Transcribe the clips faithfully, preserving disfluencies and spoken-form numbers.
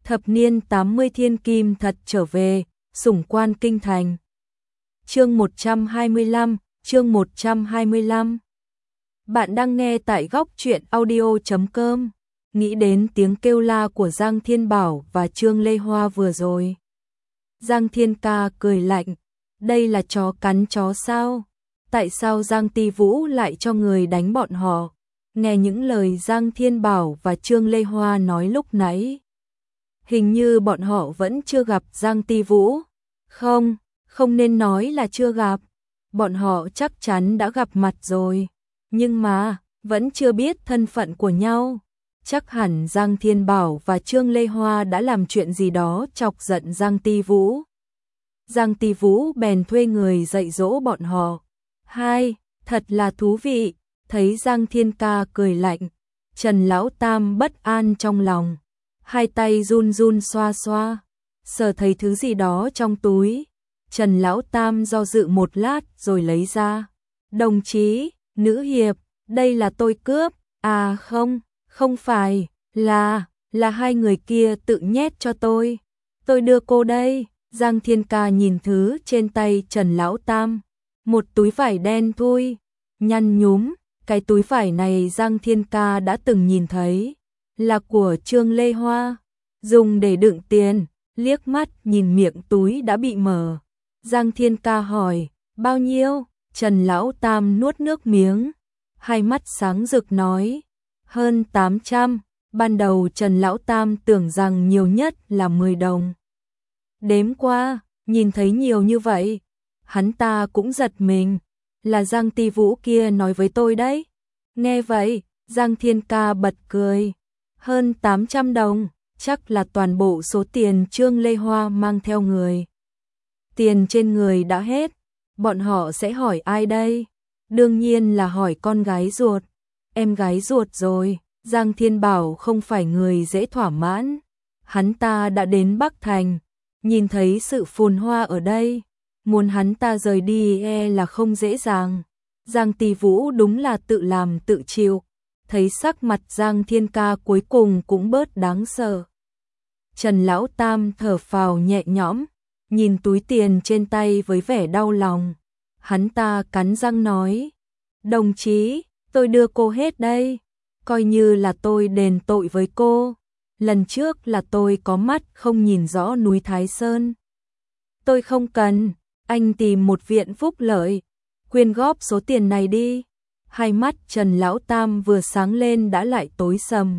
Thập niên tám mươi thiên kim thật trở về, sủng quan kinh thành. Chương một trăm hai mươi lăm, chương một trăm hai mươi lăm. Bạn đang nghe tại góc truyện audio chấm com. Nghĩ đến tiếng kêu la của Giang Thiên Bảo và Trương Lê Hoa vừa rồi. Giang Thiên Ca cười lạnh, đây là chó cắn chó sao? Tại sao Giang Ti Vũ lại cho người đánh bọn họ? Nghe những lời Giang Thiên Bảo và Trương Lê Hoa nói lúc nãy. Hình như bọn họ vẫn chưa gặp Giang Ti Vũ. Không, không nên nói là chưa gặp. Bọn họ chắc chắn đã gặp mặt rồi. Nhưng mà, vẫn chưa biết thân phận của nhau. Chắc hẳn Giang Thiên Bảo và Trương Lê Hoa đã làm chuyện gì đó chọc giận Giang Ti Vũ. Giang Ti Vũ bèn thuê người dạy dỗ bọn họ. Hai, thật là thú vị. Thấy Giang Thiên Ca cười lạnh, Trần Lão Tam bất an trong lòng. Hai tay run run xoa xoa, sờ thấy thứ gì đó trong túi. Trần Lão Tam do dự một lát rồi lấy ra. Đồng chí, nữ hiệp, đây là tôi cướp. À không, không phải, là, là hai người kia tự nhét cho tôi. Tôi đưa cô đây. Giang Thiên Ca nhìn thứ trên tay Trần Lão Tam. Một túi vải đen thui, nhăn nhúm. Cái túi vải này Giang Thiên Ca đã từng nhìn thấy. Là của Trương Lê Hoa, dùng để đựng tiền. Liếc mắt nhìn miệng túi đã bị mở. Giang Thiên Ca hỏi, bao nhiêu? Trần Lão Tam nuốt nước miếng, hai mắt sáng rực nói, hơn tám trăm. Ban đầu Trần Lão Tam tưởng rằng nhiều nhất là mười đồng. Đếm qua, nhìn thấy nhiều như vậy, hắn ta cũng giật mình. Là Giang Ti Vũ kia nói với tôi đấy. Nghe vậy, Giang Thiên Ca bật cười. Hơn tám trăm đồng, chắc là toàn bộ số tiền Trương Lê Hoa mang theo người. Tiền trên người đã hết, bọn họ sẽ hỏi ai đây? Đương nhiên là hỏi con gái ruột. Em gái ruột rồi. Giang Thiên Bảo không phải người dễ thỏa mãn. Hắn ta đã đến Bắc Thành, nhìn thấy sự phồn hoa ở đây. Muốn hắn ta rời đi e là không dễ dàng. Giang Ti Vũ đúng là tự làm tự chịu. Thấy sắc mặt Giang Thiên Ca cuối cùng cũng bớt đáng sợ. Trần Lão Tam thở phào nhẹ nhõm, nhìn túi tiền trên tay với vẻ đau lòng. Hắn ta cắn răng nói, đồng chí, tôi đưa cô hết đây. Coi như là tôi đền tội với cô. Lần trước là tôi có mắt không nhìn rõ núi Thái Sơn. Tôi không cần. Anh tìm một viện phúc lợi, quyên góp số tiền này đi. Hai mắt Trần Lão Tam vừa sáng lên đã lại tối sầm.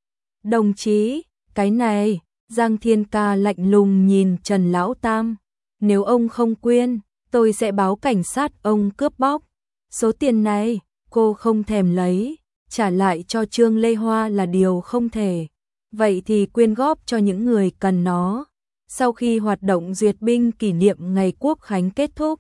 Đồng chí, cái này, Giang Thiên Ca lạnh lùng nhìn Trần Lão Tam. Nếu ông không quyên, tôi sẽ báo cảnh sát ông cướp bóc. Số tiền này, cô không thèm lấy, trả lại cho Trương Lê Hoa là điều không thể. Vậy thì quyên góp cho những người cần nó. Sau khi hoạt động duyệt binh kỷ niệm ngày Quốc khánh kết thúc,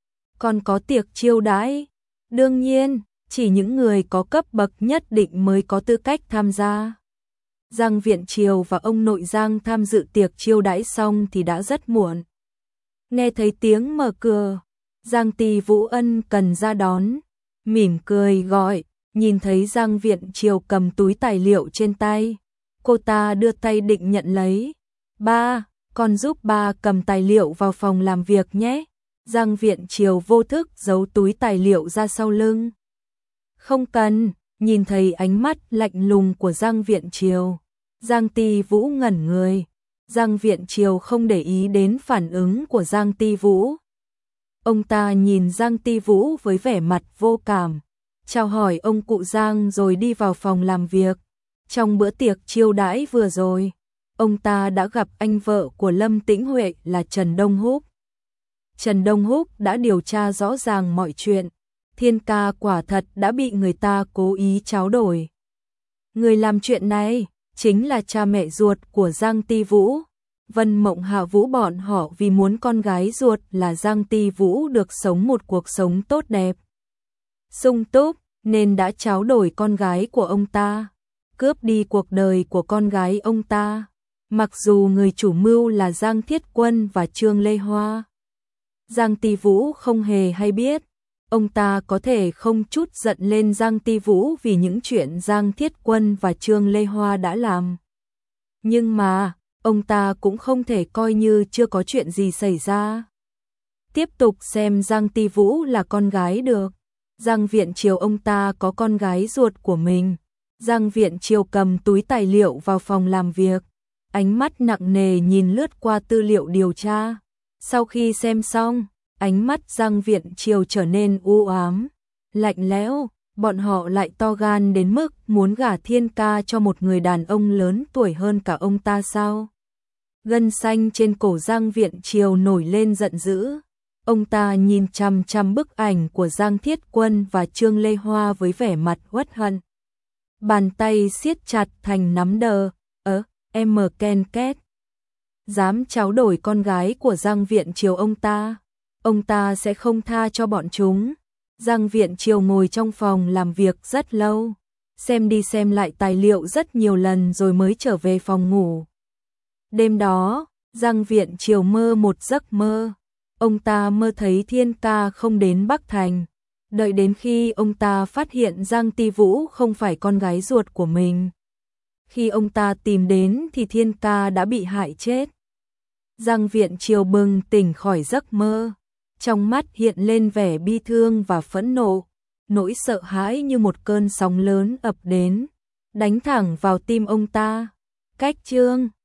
còn có tiệc chiêu đãi. Đương nhiên, chỉ những người có cấp bậc nhất định mới có tư cách tham gia. Giang Viện Triều và ông nội Giang tham dự tiệc chiêu đãi xong thì đã rất muộn. Nghe thấy tiếng mở cửa, Giang Ti Vũ ân cần ra đón, mỉm cười gọi, nhìn thấy Giang Viện Triều cầm túi tài liệu trên tay. Cô ta đưa tay định nhận lấy. Ba, con giúp ba cầm tài liệu vào phòng làm việc nhé. Giang Viện Triều vô thức giấu túi tài liệu ra sau lưng. Không cần. Nhìn thấy ánh mắt lạnh lùng của Giang Viện Triều, Giang Ti Vũ ngẩn người. Giang Viện Triều không để ý đến phản ứng của Giang Ti Vũ. Ông ta nhìn Giang Ti Vũ với vẻ mặt vô cảm, chào hỏi ông cụ Giang rồi đi vào phòng làm việc. Trong bữa tiệc chiêu đãi vừa rồi, ông ta đã gặp anh vợ của Lâm Tĩnh Huệ là Trần Đông Húc. Trần Đông Húc đã điều tra rõ ràng mọi chuyện. Thiên Ca quả thật đã bị người ta cố ý tráo đổi. Người làm chuyện này chính là cha mẹ ruột của Giang Ti Vũ. Vân Mộng Hạ Vũ bọn họ vì muốn con gái ruột là Giang Ti Vũ được sống một cuộc sống tốt đẹp, sung túc, nên đã tráo đổi con gái của ông ta, cướp đi cuộc đời của con gái ông ta. Mặc dù người chủ mưu là Giang Thiết Quân và Trương Lê Hoa, Giang Ti Vũ không hề hay biết. Ông ta có thể không chút giận lên Giang Ti Vũ vì những chuyện Giang Thiết Quân và Trương Lê Hoa đã làm. Nhưng mà, ông ta cũng không thể coi như chưa có chuyện gì xảy ra. Tiếp tục xem Giang Ti Vũ là con gái được. Giang Viện Triều ông ta có con gái ruột của mình. Giang Viện Triều cầm túi tài liệu vào phòng làm việc, ánh mắt nặng nề nhìn lướt qua tư liệu điều tra. Sau khi xem xong, ánh mắt Giang Viện Triều trở nên u ám, lạnh lẽo. Bọn họ lại to gan đến mức muốn gả Thiên Ca cho một người đàn ông lớn tuổi hơn cả ông ta sao? Gân xanh trên cổ Giang Viện Triều nổi lên giận dữ. Ông ta nhìn chằm chằm bức ảnh của Giang Thiết Quân và Trương Lê Hoa với vẻ mặt uất hận. Bàn tay siết chặt thành nắm đờ, ớ, em ken két. Dám tráo đổi con gái của Giang Viện Triều ông ta, ông ta sẽ không tha cho bọn chúng. Giang Viện Triều ngồi trong phòng làm việc rất lâu, xem đi xem lại tài liệu rất nhiều lần rồi mới trở về phòng ngủ. Đêm đó, Giang Viện Triều mơ một giấc mơ. Ông ta mơ thấy Thiên Ca không đến Bắc Thành. Đợi đến khi ông ta phát hiện Giang Ti Vũ không phải con gái ruột của mình. Khi ông ta tìm đến thì Thiên Ca đã bị hại chết. Giang Viện Triều bừng tỉnh khỏi giấc mơ. Trong mắt hiện lên vẻ bi thương và phẫn nộ. Nỗi sợ hãi như một cơn sóng lớn ập đến, đánh thẳng vào tim ông ta. Cách chương